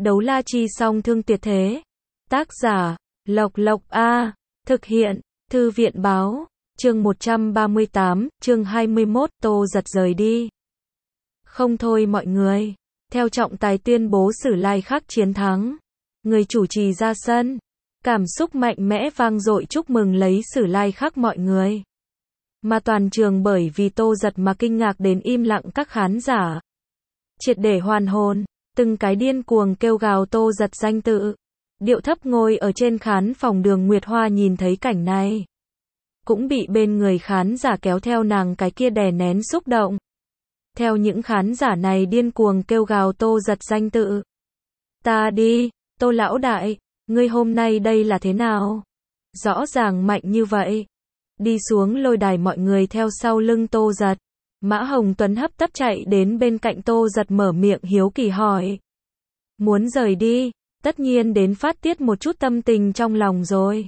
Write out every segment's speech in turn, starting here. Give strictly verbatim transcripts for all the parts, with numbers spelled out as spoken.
Đấu la chi song thương tuyệt thế. Tác giả, Lộc Lộc A. Thực hiện, Thư viện báo. Chương một trăm ba mươi tám, chương hai mươi mốt, Tô Giật rời đi. Không thôi mọi người. Theo trọng tài tuyên bố Sử Lai Khắc chiến thắng. Người chủ trì ra sân. Cảm xúc mạnh mẽ vang dội chúc mừng lấy Sử Lai Khắc mọi người. Mà toàn trường bởi vì Tô Giật mà kinh ngạc đến im lặng các khán giả. Triệt để hoàn hồn, từng cái điên cuồng kêu gào Tô Giật danh tự. Điệu thấp ngồi ở trên khán phòng Đường Nguyệt Hoa nhìn thấy cảnh này. Cũng bị bên người khán giả kéo theo nàng cái kia đè nén xúc động. Theo những khán giả này điên cuồng kêu gào Tô Giật danh tự. Ta đi, Tô lão đại, ngươi hôm nay đây là thế nào? Rõ ràng mạnh như vậy. Đi xuống lôi đài mọi người theo sau lưng Tô Giật. Mã Hồng Tuấn hấp tấp chạy đến bên cạnh Tô Giật mở miệng hiếu kỳ hỏi. Muốn rời đi, tất nhiên đến phát tiết một chút tâm tình trong lòng rồi.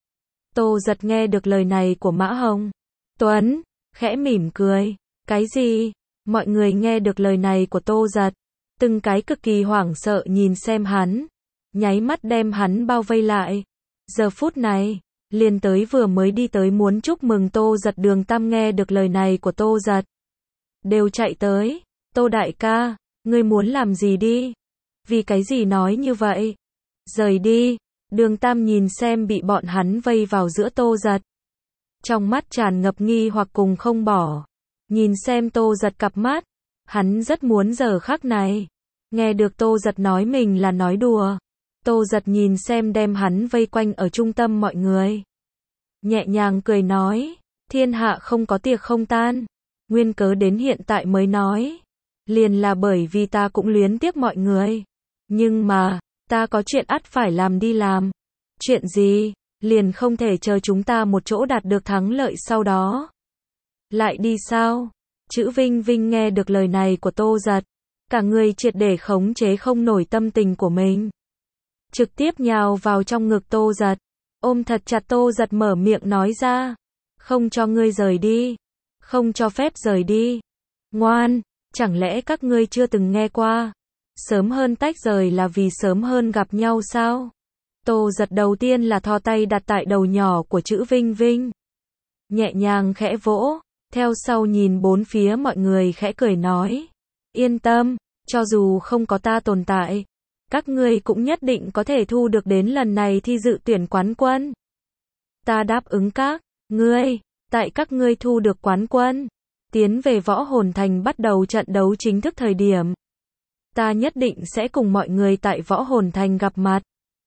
Tô Giật nghe được lời này của Mã Hồng Tuấn, khẽ mỉm cười. Cái gì? Mọi người nghe được lời này của Tô Giật. Từng cái cực kỳ hoảng sợ nhìn xem hắn. Nháy mắt đem hắn bao vây lại. Giờ phút này, liền tới vừa mới đi tới muốn chúc mừng Tô Giật Đường Tam nghe được lời này của Tô Giật. Đều chạy tới. Tô đại ca, ngươi muốn làm gì đi? Vì cái gì nói như vậy? Rời đi. Đường Tam nhìn xem bị bọn hắn vây vào giữa Tô Giật. Trong mắt tràn ngập nghi hoặc cùng không bỏ. Nhìn xem Tô Giật cặp mắt. Hắn rất muốn giờ khắc này. Nghe được Tô Giật nói mình là nói đùa. Tô Giật nhìn xem đem hắn vây quanh ở trung tâm mọi người. Nhẹ nhàng cười nói. Thiên hạ không có tiệc không tan. Nguyên cớ đến hiện tại mới nói. Liền là bởi vì ta cũng luyến tiếc mọi người. Nhưng mà, ta có chuyện ắt phải làm đi làm. Chuyện gì? Liền không thể chờ chúng ta một chỗ đạt được thắng lợi sau đó. Lại đi sao? Chữ Vinh Vinh nghe được lời này của Tô Giật. Cả người triệt để khống chế không nổi tâm tình của mình. Trực tiếp nhào vào trong ngực Tô Giật. Ôm thật chặt Tô Giật mở miệng nói ra. Không cho ngươi rời đi. Không cho phép rời đi. Ngoan, chẳng lẽ các ngươi chưa từng nghe qua. Sớm hơn tách rời là vì sớm hơn gặp nhau sao? Tô Giật đầu tiên là thò tay đặt tại đầu nhỏ của chữ Vinh Vinh. Nhẹ nhàng khẽ vỗ. Theo sau nhìn bốn phía mọi người khẽ cười nói. Yên tâm, cho dù không có ta tồn tại. Các ngươi cũng nhất định có thể thu được đến lần này thi dự tuyển quán quân. Ta đáp ứng các ngươi, tại các ngươi thu được quán quân, tiến về Võ Hồn Thành bắt đầu trận đấu chính thức thời điểm. Ta nhất định sẽ cùng mọi người tại Võ Hồn Thành gặp mặt.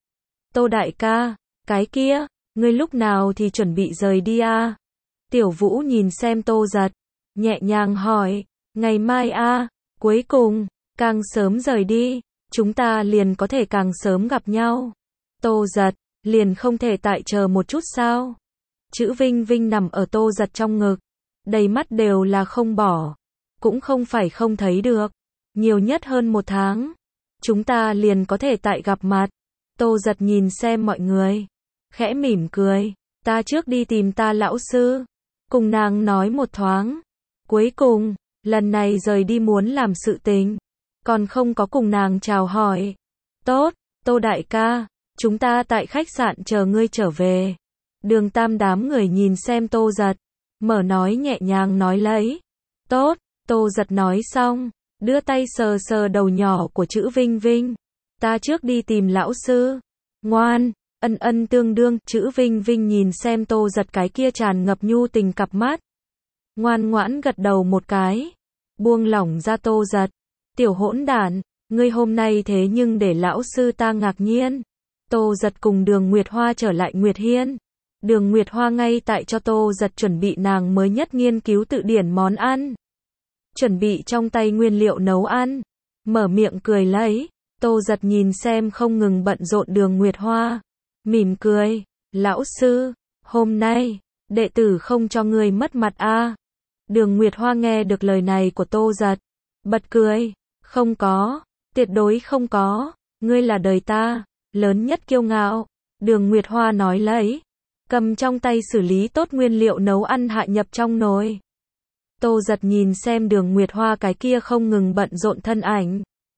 Tô đại ca, cái kia, ngươi lúc nào thì chuẩn bị rời đi à? Tiểu Vũ nhìn xem Tô Giật, nhẹ nhàng hỏi, ngày mai à, cuối cùng, càng sớm rời đi. Chúng ta liền có thể càng sớm gặp nhau. Tô Giật, liền không thể tại chờ một chút sao? Chữ Vinh Vinh nằm ở Tô Giật trong ngực. Đầy mắt đều là không bỏ. Cũng không phải không thấy được. Nhiều nhất hơn một tháng. Chúng ta liền có thể tại gặp mặt. Tô Giật nhìn xem mọi người. Khẽ mỉm cười. Ta trước đi tìm ta lão sư. Cùng nàng nói một thoáng. Cuối cùng, lần này rời đi muốn làm sự tình. Còn không có cùng nàng chào hỏi. Tốt, Tô đại ca, chúng ta tại khách sạn chờ ngươi trở về. Đường Tam đám người nhìn xem Tô Giật. Mở nói nhẹ nhàng nói lấy. Tốt, Tô Giật nói xong. Đưa tay sờ sờ đầu nhỏ của chữ Vinh Vinh. Ta trước đi tìm lão sư. Ngoan, ân ân tương đương. Chữ Vinh Vinh nhìn xem Tô Giật cái kia tràn ngập nhu tình cặp mắt. Ngoan ngoãn gật đầu một cái. Buông lỏng ra Tô Giật. Tiểu hỗn đản, ngươi hôm nay thế nhưng để lão sư ta ngạc nhiên. Tô Giật cùng Đường Nguyệt Hoa trở lại Nguyệt Hiên. Đường Nguyệt Hoa ngay tại cho Tô Giật chuẩn bị nàng mới nhất nghiên cứu tự điển món ăn. Chuẩn bị trong tay nguyên liệu nấu ăn. Mở miệng cười lấy. Tô Giật nhìn xem không ngừng bận rộn Đường Nguyệt Hoa. Mỉm cười. Lão sư, hôm nay, đệ tử không cho ngươi mất mặt a. Đường Nguyệt Hoa nghe được lời này của Tô Giật. Bật cười. Không có, tuyệt đối không có, ngươi là đời ta, lớn nhất kiêu ngạo. Đường Nguyệt Hoa nói lấy, cầm trong tay xử lý tốt nguyên liệu nấu ăn hạ nhập trong nồi. Tô Giật nhìn xem Đường Nguyệt Hoa cái kia không ngừng bận rộn thân ảnh.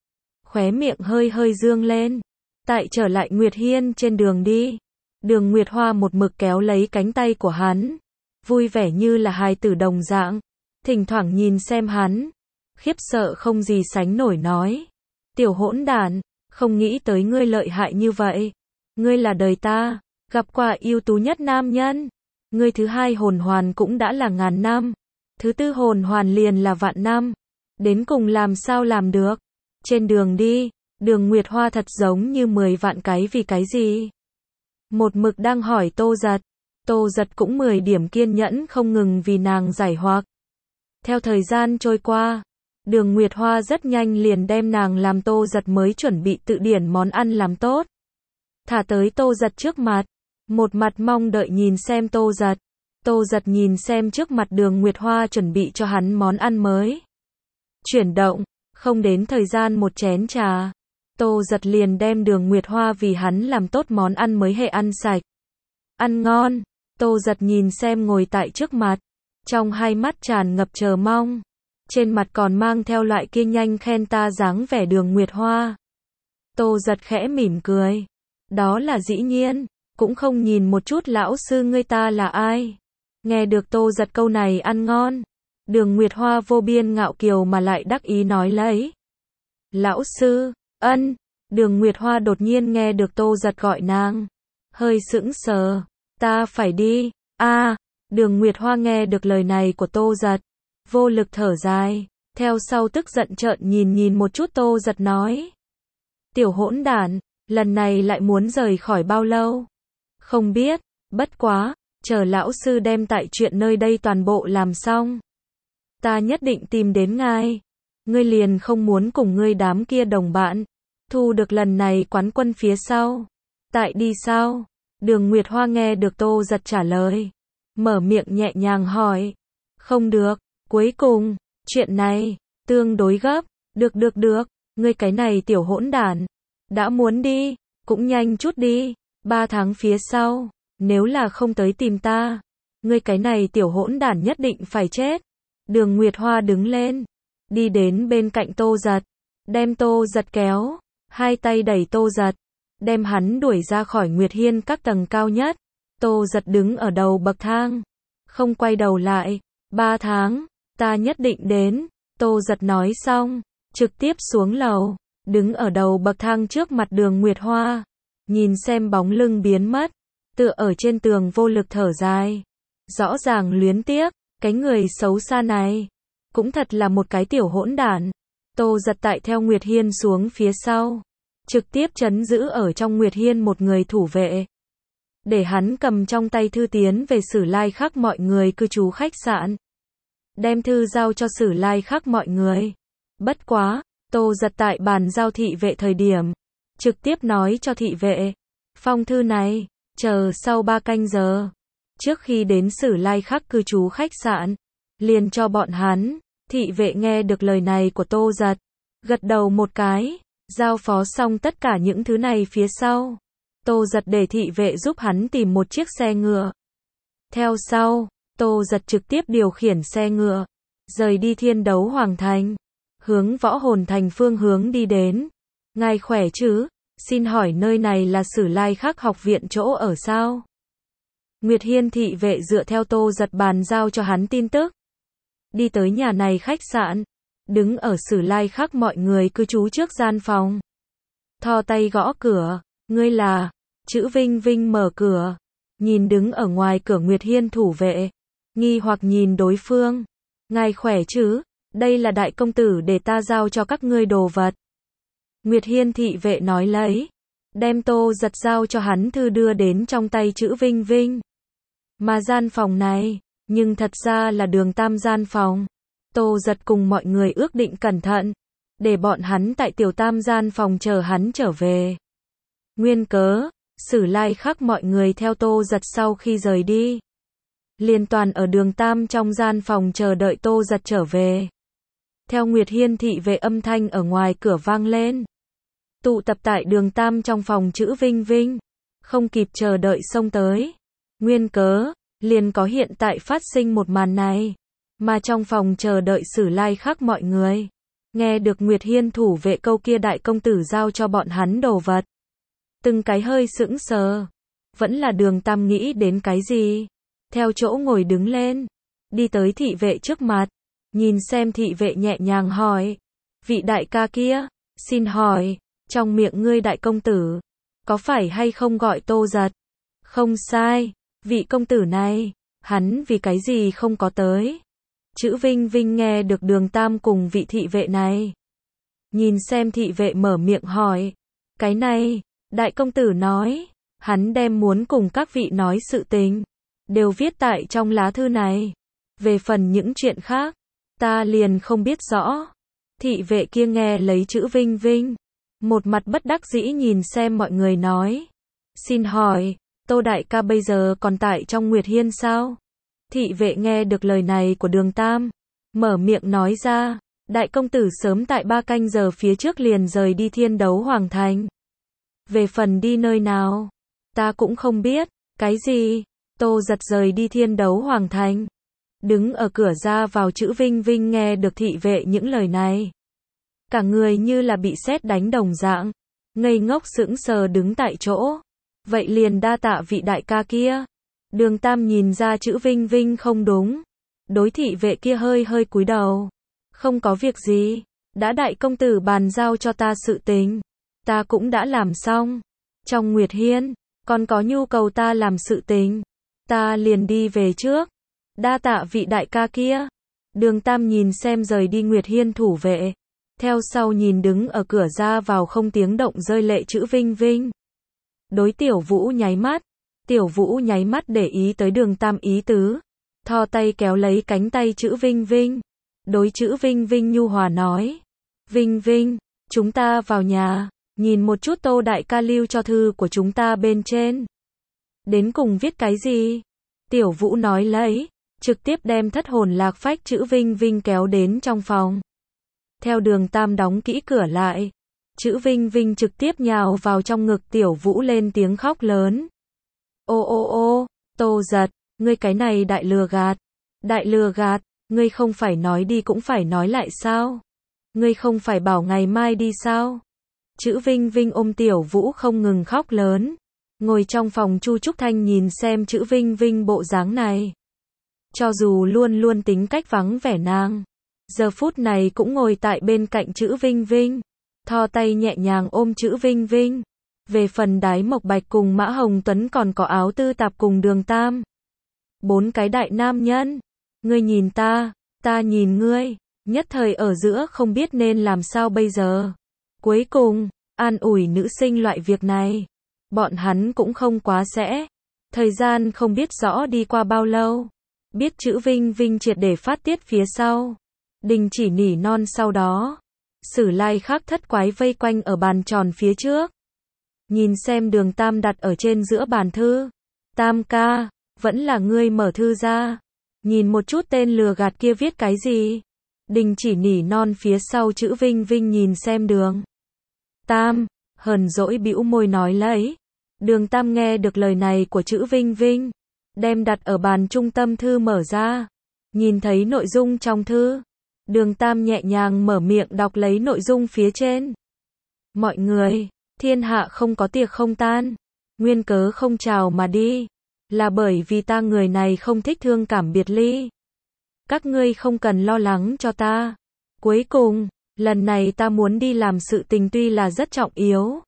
khóe miệng hơi hơi dương lên. Tại trở lại Nguyệt Hiên trên đường đi, Đường Nguyệt Hoa một mực kéo lấy cánh tay của hắn, vui vẻ như là hài tử đồng dạng, thỉnh thoảng nhìn xem hắn, khiếp sợ không gì sánh nổi nói. Tiểu hỗn đản, không nghĩ tới ngươi lợi hại như vậy. Ngươi là đời ta gặp qua ưu tú nhất nam nhân. Ngươi thứ hai hồn hoàn cũng đã là ngàn năm, thứ tư hồn hoàn liền là vạn năm. Đến cùng làm sao làm được? Trên đường đi, Đường Nguyệt Hoa thật giống như mười vạn cái vì cái gì. Một mực đang hỏi Tô Giật. Tô Giật cũng mười điểm kiên nhẫn không ngừng vì nàng giải hoặc. Theo thời gian trôi qua, Đường Nguyệt Hoa rất nhanh liền đem nàng làm Tô Giật mới chuẩn bị tự điển món ăn làm tốt. Thả tới Tô Giật trước mặt, một mặt mong đợi nhìn xem Tô Giật. Tô Giật nhìn xem trước mặt Đường Nguyệt Hoa chuẩn bị cho hắn món ăn mới. Chuyển động, không đến thời gian một chén trà, Tô Giật liền đem Đường Nguyệt Hoa vì hắn làm tốt món ăn mới hệ ăn sạch. Ăn ngon, Tô Giật nhìn xem ngồi tại trước mặt, trong hai mắt tràn ngập chờ mong, trên mặt còn mang theo loại kia nhanh khen ta dáng vẻ Đường Nguyệt Hoa. Tô Giật khẽ mỉm cười, đó là dĩ nhiên, cũng không nhìn một chút lão sư ngươi ta là ai. Nghe được Tô Giật câu này ăn ngon, Đường Nguyệt Hoa vô biên ngạo kiều mà lại đắc ý nói lấy. Lão sư, ân, Đường Nguyệt Hoa đột nhiên nghe được Tô Giật gọi nàng, hơi sững sờ, ta phải đi, a à, Đường Nguyệt Hoa nghe được lời này của Tô Giật, vô lực thở dài, theo sau tức giận trợn nhìn nhìn một chút Tô Giật nói. Tiểu hỗn đản, lần này lại muốn rời khỏi bao lâu? Không biết, bất quá, chờ lão sư đem tại chuyện nơi đây toàn bộ làm xong, ta nhất định tìm đến ngài. Ngươi liền không muốn cùng ngươi đám kia đồng bạn thu được lần này quán quân phía sau? Tại đi sao? Đường Nguyệt Hoa nghe được Tô Giật trả lời, mở miệng nhẹ nhàng hỏi. Không được, cuối cùng, chuyện này tương đối gấp. Được được được, ngươi cái này tiểu hỗn đản, đã muốn đi, cũng nhanh chút đi. Ba tháng phía sau, nếu là không tới tìm ta, ngươi cái này tiểu hỗn đản nhất định phải chết. Đường Nguyệt Hoa đứng lên, đi đến bên cạnh Tô Giật, đem Tô Giật kéo, hai tay đẩy Tô Giật, đem hắn đuổi ra khỏi Nguyệt Hiên các tầng cao nhất. Tô Giật đứng ở đầu bậc thang, không quay đầu lại. Ba tháng, ta nhất định đến. Tô Giật nói xong, trực tiếp xuống lầu, đứng ở đầu bậc thang trước mặt Đường Nguyệt Hoa, nhìn xem bóng lưng biến mất, tựa ở trên tường vô lực thở dài. Rõ ràng luyến tiếc, cái người xấu xa này, cũng thật là một cái tiểu hỗn đản. Tô Giật tại theo Nguyệt Hiên xuống phía sau, trực tiếp trấn giữ ở trong Nguyệt Hiên một người thủ vệ, để hắn cầm trong tay thư tiến về Sử Lai Khắc mọi người cư trú khách sạn, đem thư giao cho Sử Lai Khắc mọi người. Bất quá, Tô Giật tại bàn giao thị vệ thời điểm, trực tiếp nói cho thị vệ, phong thư này, chờ sau ba canh giờ, trước khi đến Sử Lai Khắc cư trú khách sạn, liền cho bọn hắn. Thị vệ nghe được lời này của Tô Giật, gật đầu một cái, giao phó xong tất cả những thứ này phía sau, Tô Giật để thị vệ giúp hắn tìm một chiếc xe ngựa. Theo sau, Tô Giật trực tiếp điều khiển xe ngựa, rời đi Thiên Đấu Hoàng Thành, hướng Võ Hồn Thành phương hướng đi đến. Ngài khỏe chứ? Xin hỏi nơi này là Sử Lai Khắc học viện chỗ ở sao? Nguyệt Hiên thị vệ dựa theo Tô Giật bàn giao cho hắn tin tức, đi tới nhà này khách sạn, đứng ở Sử Lai Khắc mọi người cư trú trước gian phòng, thò tay gõ cửa. Ngươi là? Chữ Vinh Vinh mở cửa, nhìn đứng ở ngoài cửa Nguyệt Hiên thủ vệ, nghi hoặc nhìn đối phương. Ngài khỏe chứ? Đây là đại công tử để ta giao cho các ngươi đồ vật. Nguyệt Hiên thị vệ nói lấy, đem Tô Giật giao cho hắn thư đưa đến trong tay Chữ Vinh Vinh. Mà gian phòng này, nhưng thật ra là Đường Tam gian phòng. Tô Giật cùng mọi người ước định cẩn thận, để bọn hắn tại Tiểu Tam gian phòng chờ hắn trở về. Nguyên cớ, Sử Lai Khắc mọi người theo Tô Giật sau khi rời đi, liên toàn ở Đường Tam trong gian phòng chờ đợi Tô Giật trở về. Theo Nguyệt Hiên thị vệ âm thanh ở ngoài cửa vang lên, tụ tập tại Đường Tam trong phòng Chữ Vinh Vinh, không kịp chờ đợi xông tới. Nguyên cớ, liền có hiện tại phát sinh một màn này, mà trong phòng chờ đợi Sử Lai Khắc mọi người, Nghe được Nguyệt Hiên thủ vệ câu kia đại công tử giao cho bọn hắn đồ vật. Từng cái hơi sững sờ. Vẫn là Đường Tam nghĩ đến cái gì? Theo chỗ ngồi đứng lên. Đi tới thị vệ trước mặt. Nhìn xem thị vệ nhẹ nhàng hỏi. Vị đại ca kia, xin hỏi, trong miệng ngươi đại công tử, có phải hay không gọi Tô Giật? Không sai, vị công tử này, hắn vì cái gì không có tới? Chữ Vinh Vinh nghe được Đường Tam cùng vị thị vệ này. Nhìn xem thị vệ mở miệng hỏi. Cái này, đại công tử nói, hắn đem muốn cùng các vị nói sự tình, đều viết tại trong lá thư này. Về phần những chuyện khác, ta liền không biết rõ. Thị vệ kia nghe lấy chữ Vinh Vinh, một mặt bất đắc dĩ nhìn xem mọi người nói. Xin hỏi, Tô đại ca bây giờ còn tại trong Nguyệt Hiên sao? Thị vệ nghe được lời này của Đường Tam, mở miệng nói ra, đại công tử sớm tại ba canh giờ phía trước liền rời đi Thiên Đấu Hoàng Thành. Về phần đi nơi nào, ta cũng không biết. Cái gì? Tô Giật rời đi Thiên Đấu Hoàng Thành. Đứng ở cửa ra vào chữ Vinh Vinh nghe được thị vệ những lời này. Cả người như là bị sét đánh đồng dạng. Ngây ngốc sững sờ đứng tại chỗ. Vậy liền đa tạ vị đại ca kia. Đường Tam nhìn ra chữ Vinh Vinh không đúng. Đối thị vệ kia hơi hơi cúi đầu. Không có việc gì. Đã đại công tử bàn giao cho ta sự tình. Ta cũng đã làm xong. Trong Nguyệt Hiên, còn có nhu cầu ta làm sự tình. Ta liền đi về trước. Đa tạ vị đại ca kia. Đường Tam nhìn xem rời đi Nguyệt Hiên thủ vệ. Theo sau nhìn đứng ở cửa ra vào không tiếng động rơi lệ chữ Vinh Vinh. Đối Tiểu Vũ nháy mắt. Tiểu Vũ nháy mắt để ý tới Đường Tam ý tứ. Thò tay kéo lấy cánh tay chữ Vinh Vinh. Đối chữ Vinh Vinh nhu hòa nói. Vinh Vinh, chúng ta vào nhà. Nhìn một chút Tô đại ca lưu cho thư của chúng ta bên trên. Đến cùng viết cái gì? Tiểu Vũ nói lấy. Trực tiếp đem thất hồn lạc phách chữ Vinh Vinh kéo đến trong phòng. Theo Đường Tam đóng kỹ cửa lại. Chữ Vinh Vinh trực tiếp nhào vào trong ngực Tiểu Vũ lên tiếng khóc lớn. Ô ô ô, Tô Giật, ngươi cái này đại lừa gạt. Đại lừa gạt, ngươi không phải nói đi cũng phải nói lại sao? Ngươi không phải bảo ngày mai đi sao? Chữ Vinh Vinh ôm Tiểu Vũ không ngừng khóc lớn. Ngồi trong phòng Chu Trúc Thanh nhìn xem chữ Vinh Vinh bộ dáng này. Cho dù luôn luôn tính cách vắng vẻ nàng, giờ phút này cũng ngồi tại bên cạnh chữ Vinh Vinh, thò tay nhẹ nhàng ôm chữ Vinh Vinh. Về phần Đái Mộc Bạch cùng Mã Hồng Tuấn còn có Áo Tư Tạp cùng Đường Tam. Bốn cái đại nam nhân. Ngươi nhìn ta, ta nhìn ngươi, nhất thời ở giữa không biết nên làm sao bây giờ. Cuối cùng, an ủi nữ sinh loại việc này, bọn hắn cũng không quá sẽ. Thời gian không biết rõ đi qua bao lâu. Biết chữ Vinh Vinh triệt để phát tiết phía sau. Đình chỉ nỉ non sau đó. Sử Lai Khắc thất quái vây quanh ở bàn tròn phía trước. Nhìn xem Đường Tam đặt ở trên giữa bàn thư. Tam ca, vẫn là ngươi mở thư ra. Nhìn một chút tên lừa gạt kia viết cái gì. Đình chỉ nỉ non phía sau chữ Vinh Vinh nhìn xem Đường Tam, hờn dỗi bĩu môi nói lấy. Đường Tam nghe được lời này của chữ Vinh Vinh. Đem đặt ở bàn trung tâm thư mở ra. Nhìn thấy nội dung trong thư. Đường Tam nhẹ nhàng mở miệng đọc lấy nội dung phía trên. Mọi người, thiên hạ không có tiệc không tan. Nguyên cớ không chào mà đi. Là bởi vì ta người này không thích thương cảm biệt ly. Các ngươi không cần lo lắng cho ta. Cuối cùng, lần này ta muốn đi làm sự tình tuy là rất trọng yếu.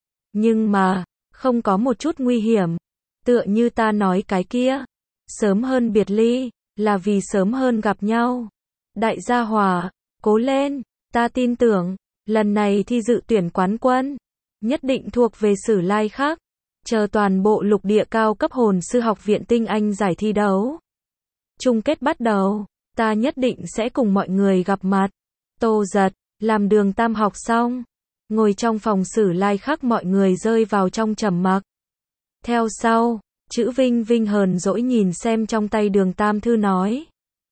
Nhưng mà, không có một chút nguy hiểm. Tựa như ta nói cái kia. Sớm hơn biệt ly, là vì sớm hơn gặp nhau. Đại gia Hòa, cố lên, ta tin tưởng, lần này thi dự tuyển quán quân. Nhất định thuộc về Sử Lai Khắc. Chờ toàn bộ lục địa cao cấp hồn sư học viện tinh anh giải thi đấu. Chung kết bắt đầu, ta nhất định sẽ cùng mọi người gặp mặt. Tô Giật, làm Đường Tam học xong. Ngồi trong phòng Sử Lai Khắc mọi người rơi vào trong trầm mặc. Theo sau, chữ Vinh Vinh hờn dỗi nhìn xem trong tay Đường Tam thư nói.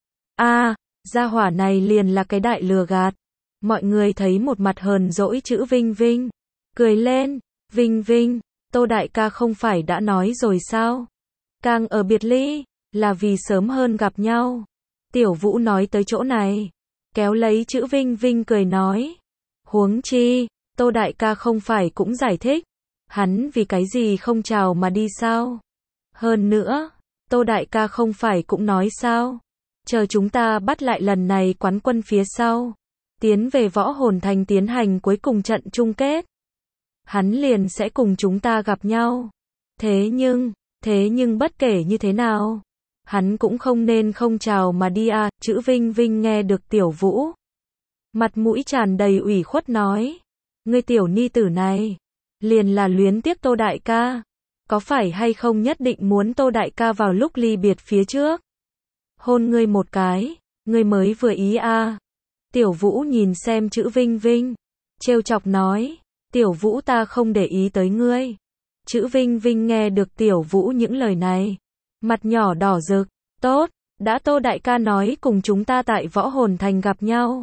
A, gia hỏa này liền là cái đại lừa gạt. Mọi người thấy một mặt hờn dỗi chữ Vinh Vinh. Cười lên, Vinh Vinh, Tô đại ca không phải đã nói rồi sao? Càng ở biệt ly, là vì sớm hơn gặp nhau. Tiểu Vũ nói tới chỗ này. kéo lấy chữ Vinh Vinh cười nói. Huống chi, Tô đại ca không phải cũng giải thích, hắn vì cái gì không chào mà đi sao? Hơn nữa, Tô đại ca không phải cũng nói sao? Chờ chúng ta bắt lại lần này quán quân phía sau, tiến về Võ Hồn Thành tiến hành cuối cùng trận chung kết. Hắn liền sẽ cùng chúng ta gặp nhau. Thế nhưng, thế nhưng bất kể như thế nào, hắn cũng không nên không chào mà đi à, chữ Vinh Vinh nghe được Tiểu Vũ. Mặt mũi tràn đầy ủy khuất nói, ngươi tiểu ni tử này, liền là luyến tiếc Tô đại ca, có phải hay không nhất định muốn Tô đại ca vào lúc ly biệt phía trước hôn ngươi một cái, ngươi mới vừa ý à. Tiểu Vũ nhìn xem chữ Vinh Vinh, trêu chọc nói, Tiểu Vũ ta không để ý tới ngươi. Chữ Vinh Vinh nghe được Tiểu Vũ những lời này, mặt nhỏ đỏ rực, tốt, đã Tô đại ca nói cùng chúng ta tại Võ Hồn Thành gặp nhau.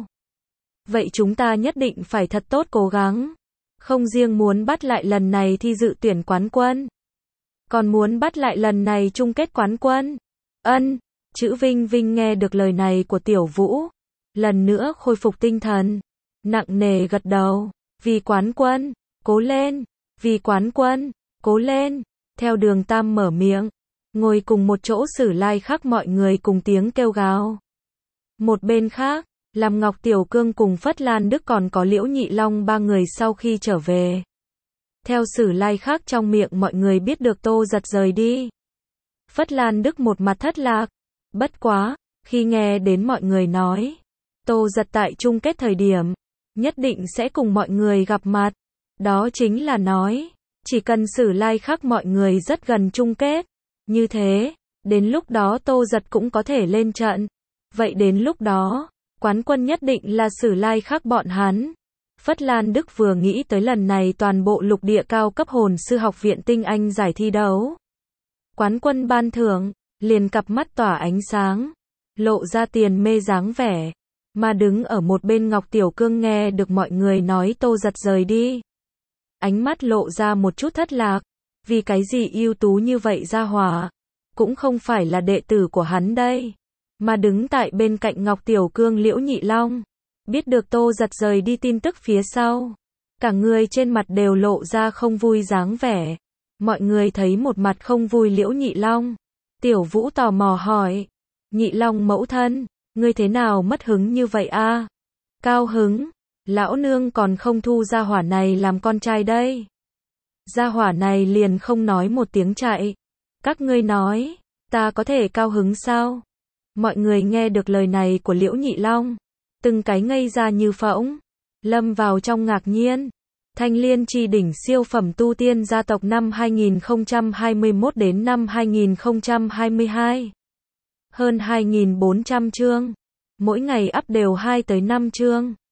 Vậy chúng ta nhất định phải thật tốt cố gắng, không riêng muốn bắt lại lần này thi dự tuyển quán quân, còn muốn bắt lại lần này chung kết quán quân. Ân, chữ Vinh Vinh nghe được lời này của Tiểu Vũ, lần nữa khôi phục tinh thần, nặng nề gật đầu, vì quán quân, cố lên, vì quán quân, cố lên, theo Đường Tam mở miệng, ngồi cùng một chỗ Sử Lai Khắc mọi người cùng tiếng kêu gào. Một bên khác, Lam Ngọc Tiểu Cương cùng Phất Lan Đức còn có Liễu Nhị Long ba người sau khi trở về. Theo Sử Lai Khắc trong miệng mọi người biết được Tô Giật rời đi. Phất Lan Đức một mặt thất lạc, bất quá, khi nghe đến mọi người nói, Tô Giật tại chung kết thời điểm, nhất định sẽ cùng mọi người gặp mặt. Đó chính là nói, chỉ cần Sử Lai Khắc mọi người rất gần chung kết. Như thế, đến lúc đó Tô Giật cũng có thể lên trận. Vậy đến lúc đó, quán quân nhất định là Sử Lai Khắc bọn hắn. Phất Lan Đức vừa nghĩ tới lần này toàn bộ lục địa cao cấp hồn sư học viện tinh anh giải thi đấu. Quán quân ban thưởng, liền cặp mắt tỏa ánh sáng, lộ ra tiền mê dáng vẻ. Mà đứng ở một bên Ngọc Tiểu Cương nghe được mọi người nói Tô Giật rời đi. Ánh mắt lộ ra một chút thất lạc, vì cái gì ưu tú như vậy ra hỏa, cũng không phải là đệ tử của hắn đây. Mà đứng tại bên cạnh Ngọc Tiểu Cương Liễu Nhị Long, biết được Tô Giật rời đi tin tức phía sau, cả người trên mặt đều lộ ra không vui dáng vẻ. Mọi người thấy một mặt không vui Liễu Nhị Long, Tiểu Vũ tò mò hỏi, Nhị Long mẫu thân, ngươi thế nào mất hứng như vậy a? Cao hứng, lão nương còn không thu gia hỏa này làm con trai đây. Gia hỏa này liền không nói một tiếng chạy. Các ngươi nói, ta có thể cao hứng sao? Mọi người nghe được lời này của Liễu Nhị Long, từng cái ngây ra như phỗng, lâm vào trong ngạc nhiên. Thanh Liên Chi đỉnh siêu phẩm tu tiên gia tộc năm hai nghìn không trăm hai mươi mốt đến năm hai nghìn không trăm hai mươi hai. Hơn hai nghìn bốn trăm chương, mỗi ngày up đều hai tới năm chương.